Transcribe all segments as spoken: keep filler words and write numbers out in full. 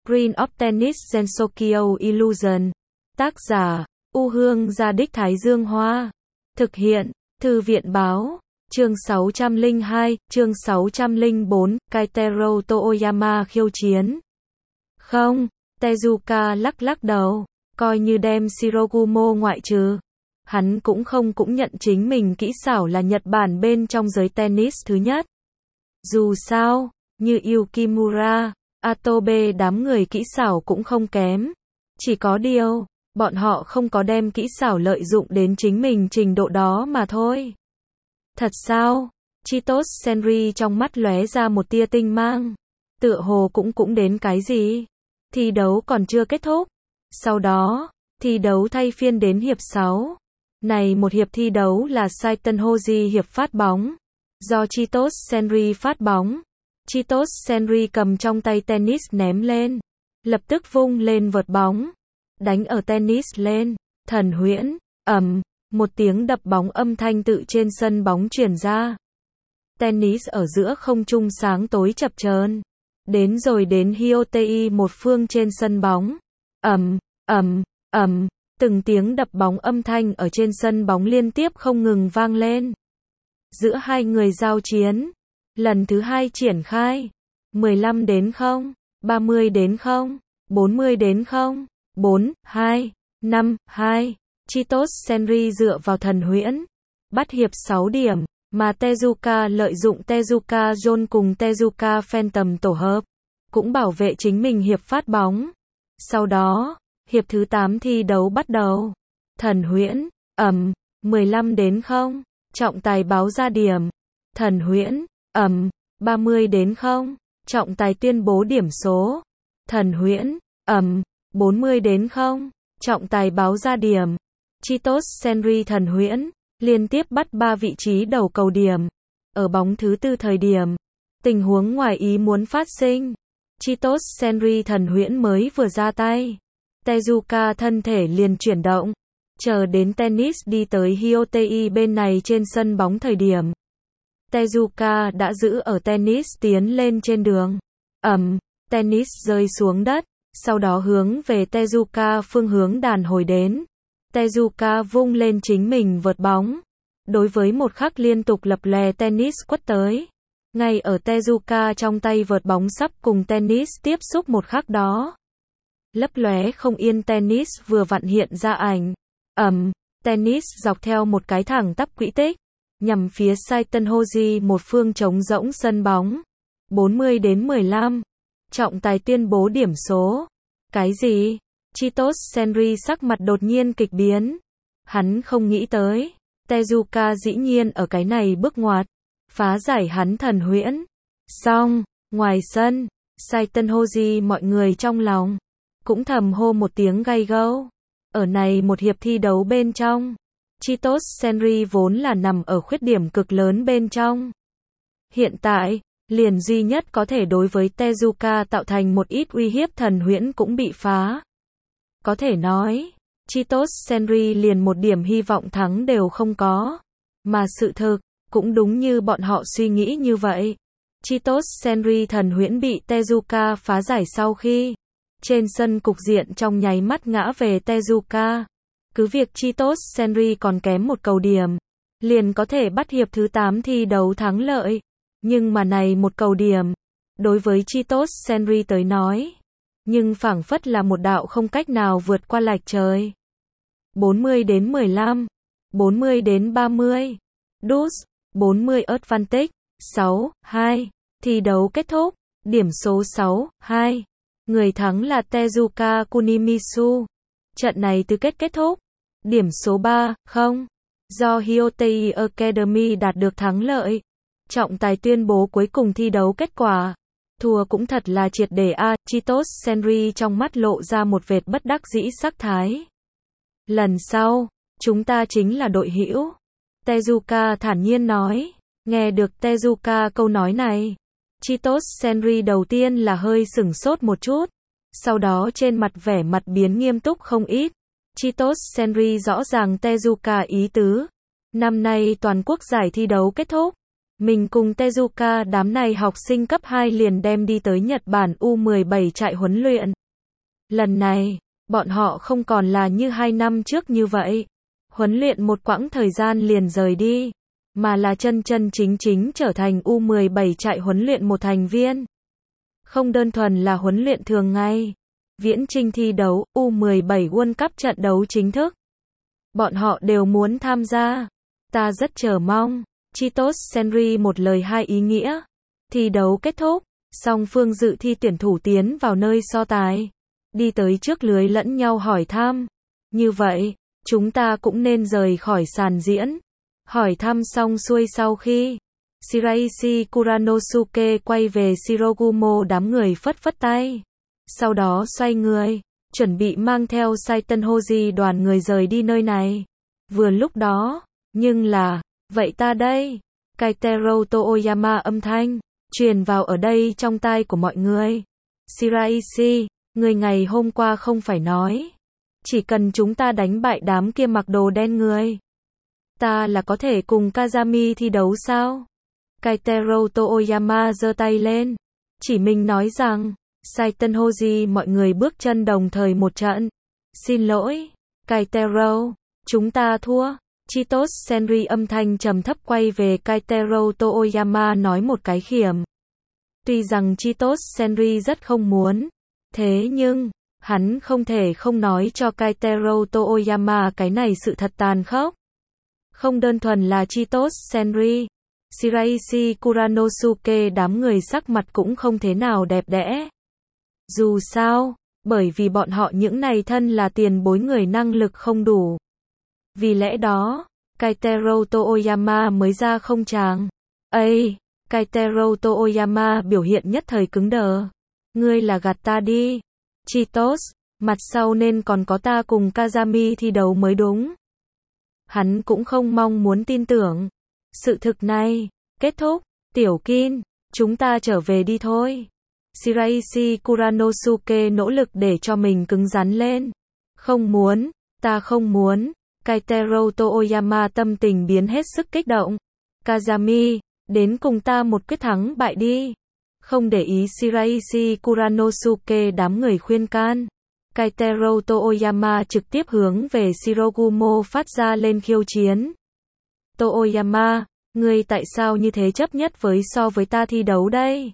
Green of Tennis Gensokyo Illusion. Tác giả, U Hương Gia Đích Thái Dương Hoa. Thực hiện, Thư viện Báo. Chương sáu trăm lẻ hai, chương sáu trăm lẻ bốn, Kaitaro Toyama khiêu chiến. Không, Tezuka lắc lắc đầu, coi như đem Shirogumo ngoại trừ. Hắn cũng không cũng nhận chính mình kỹ xảo là Nhật Bản bên trong giới tennis thứ nhất. Dù sao, như Yukimura, Atobe đám người kỹ xảo cũng không kém. Chỉ có điều, bọn họ không có đem kỹ xảo lợi dụng đến chính mình trình độ đó mà thôi. Thật sao? Chitos Senri trong mắt lóe ra một tia tinh mang. Tựa hồ cũng cũng đến cái gì? Thi đấu còn chưa kết thúc. Sau đó, thi đấu thay phiên đến hiệp sáu. Này một hiệp thi đấu là Saiten Hoji hiệp phát bóng. Do Chitos Senri phát bóng. Chitos Senri cầm trong tay tennis ném lên. Lập tức vung lên vợt bóng. Đánh ở tennis lên. Thần huyễn, ầm, một tiếng đập bóng âm thanh tự trên sân bóng truyền ra. Tennis ở giữa không trung sáng tối chập chờn. Đến rồi đến Hyotei một phương trên sân bóng. Ầm, ầm, ầm, từng tiếng đập bóng âm thanh ở trên sân bóng liên tiếp không ngừng vang lên. Giữa hai người giao chiến, lần thứ hai triển khai. mười lăm đến không, ba mươi đến không, bốn mươi đến không, bốn, hai, năm, hai. Chitos Senri dựa vào thần huyễn, bắt hiệp sáu điểm, mà Tezuka lợi dụng Tezuka John cùng Tezuka Phantom tổ hợp, cũng bảo vệ chính mình hiệp phát bóng. Sau đó, hiệp thứ tám thi đấu bắt đầu. Thần huyễn, ầm, mười lăm đến không, trọng tài báo ra điểm. Thần huyễn, ầm, ba mươi đến không, trọng tài tuyên bố điểm số. Thần huyễn, ầm, bốn mươi đến không, trọng tài báo ra điểm. Chitos Senri thần huyễn, liên tiếp bắt ba vị trí đầu cầu điểm. Ở bóng thứ tư thời điểm, tình huống ngoài ý muốn phát sinh. Chitos Senri thần huyễn mới vừa ra tay. Tezuka thân thể liền chuyển động. Chờ đến tennis đi tới Hyotei bên này trên sân bóng thời điểm. Tezuka đã giữ ở tennis tiến lên trên đường. Ầm, tennis rơi xuống đất. Sau đó hướng về Tezuka phương hướng đàn hồi đến. Tezuka vung lên chính mình vợt bóng. Đối với một khắc liên tục lập lè tennis quất tới. Ngay ở Tezuka trong tay vợt bóng sắp cùng tennis tiếp xúc một khắc đó. Lấp lóe không yên tennis vừa vặn hiện ra ảnh. Ầm, tennis dọc theo một cái thẳng tắp quỹ tích. Nhằm phía Saiten Hoji một phương trống rỗng sân bóng. bốn mươi đến mười lăm. Trọng tài tuyên bố điểm số. Cái gì? Chitos Senri sắc mặt đột nhiên kịch biến. Hắn không nghĩ tới. Tezuka dĩ nhiên ở cái này bước ngoặt. Phá giải hắn thần huyễn. Xong, ngoài sân, Saiten Hoji mọi người trong lòng. Cũng thầm hô một tiếng gay gâu. Ở này một hiệp thi đấu bên trong. Chitos Senri vốn là nằm ở khuyết điểm cực lớn bên trong. Hiện tại, liền duy nhất có thể đối với Tezuka tạo thành một ít uy hiếp thần huyễn cũng bị phá. Có thể nói, Chitos Senri liền một điểm hy vọng thắng đều không có. Mà sự thực, cũng đúng như bọn họ suy nghĩ như vậy. Chitos Senri thần huyễn bị Tezuka phá giải sau khi trên sân cục diện trong nháy mắt ngã về Tezuka. Cứ việc Chitos Senri còn kém một cầu điểm, liền có thể bắt hiệp thứ tám thi đấu thắng lợi. Nhưng mà này một cầu điểm, đối với Chitos Senri tới nói, nhưng phảng phất là một đạo không cách nào vượt qua lạch trời. bốn mươi đến mười lăm, bốn mươi đến ba mươi. Dus, bốn mươi advantage, sáu, hai. Thi đấu kết thúc, điểm số sáu, hai. Người thắng là Tezuka Kunimisu. Trận này tứ kết kết thúc. Điểm số ba, không. Do Hyotei Academy đạt được thắng lợi. Trọng tài tuyên bố cuối cùng thi đấu kết quả. Thua cũng thật là triệt để a. Chitos Senri trong mắt lộ ra một vệt bất đắc dĩ sắc thái. Lần sau, chúng ta chính là đội hữu. Tezuka thản nhiên nói. Nghe được Tezuka câu nói này. Chitos Senri đầu tiên là hơi sửng sốt một chút. Sau đó trên mặt vẻ mặt biến nghiêm túc không ít. Chitos Senri rõ ràng Tezuka ý tứ. Năm nay toàn quốc giải thi đấu kết thúc. Mình cùng Tezuka đám này học sinh cấp hai liền đem đi tới Nhật Bản U mười bảy trại huấn luyện. Lần này, bọn họ không còn là như hai năm trước như vậy. Huấn luyện một quãng thời gian liền rời đi. Mà là chân chân chính chính trở thành U mười bảy trại huấn luyện một thành viên. Không đơn thuần là huấn luyện thường ngày. Viễn chinh thi đấu, U mười bảy World Cup trận đấu chính thức. Bọn họ đều muốn tham gia. Ta rất chờ mong. Chitos Senri một lời hai ý nghĩa. Thi đấu kết thúc. Song phương dự thi tuyển thủ tiến vào nơi so tài. Đi tới trước lưới lẫn nhau hỏi thăm. Như vậy, chúng ta cũng nên rời khỏi sàn diễn. Hỏi thăm xong xuôi sau khi Shiraishi Kuranosuke quay về Shirogumo, đám người phất phất tay. Sau đó xoay người, chuẩn bị mang theo Saiten Hoji đoàn người rời đi nơi này. Vừa lúc đó, nhưng là, vậy ta đây? Kaitero Toyama âm thanh truyền vào ở đây trong tai của mọi người. Shiraishi, người ngày hôm qua không phải nói, chỉ cần chúng ta đánh bại đám kia mặc đồ đen người, ta là có thể cùng Kazami thi đấu sao? Kaitero Toyama giơ tay lên, chỉ mình nói rằng, Saiten Hoji mọi người bước chân đồng thời một trận. Xin lỗi, Kaitero, chúng ta thua. Chitos Senri âm thanh trầm thấp quay về Kaitero Toyama nói một cái khiểm. Tuy rằng Chitos Senri rất không muốn, thế nhưng, hắn không thể không nói cho Kaitero Toyama cái này sự thật tàn khốc. Không đơn thuần là Chitos Senri, Shiraishi Kuranosuke đám người sắc mặt cũng không thế nào đẹp đẽ. Dù sao, bởi vì bọn họ những này thân là tiền bối người năng lực không đủ. Vì lẽ đó, Kaitero Toyama mới ra không tràng. Ây, Kaitero Toyama biểu hiện nhất thời cứng đờ. Ngươi là gạt ta đi. Chitos, mặt sau nên còn có ta cùng Kazami thi đấu mới đúng. Hắn cũng không mong muốn tin tưởng. Sự thực này, kết thúc, Tiểu Kin, chúng ta trở về đi thôi. Shiraishi Kuranosuke nỗ lực để cho mình cứng rắn lên. Không muốn, ta không muốn. Kaitero Toyama tâm tình biến hết sức kích động. Kazami, đến cùng ta một quyết thắng bại đi. Không để ý Shiraishi Kuranosuke đám người khuyên can. Kaitero Toyama trực tiếp hướng về Shirogumo phát ra lên khiêu chiến. Toyama, ngươi tại sao như thế chấp nhất với so với ta thi đấu đây?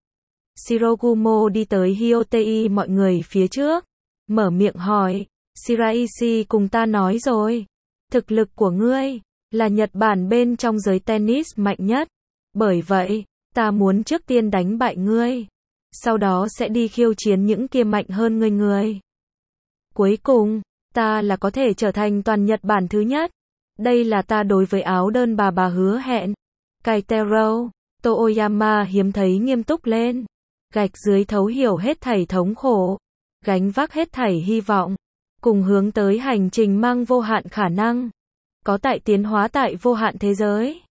Shirogumo đi tới Hyotei mọi người phía trước, mở miệng hỏi. Shiraishi cùng ta nói rồi, thực lực của ngươi là Nhật Bản bên trong giới tennis mạnh nhất. Bởi vậy, ta muốn trước tiên đánh bại ngươi, sau đó sẽ đi khiêu chiến những kia mạnh hơn ngươi người. Cuối cùng, ta là có thể trở thành toàn Nhật Bản thứ nhất. Đây là ta đối với áo đơn bà bà hứa hẹn. Kaitero Toyama hiếm thấy nghiêm túc lên, gạch dưới thấu hiểu hết thảy thống khổ, gánh vác hết thảy hy vọng, cùng hướng tới hành trình mang vô hạn khả năng, có tại tiến hóa tại vô hạn thế giới.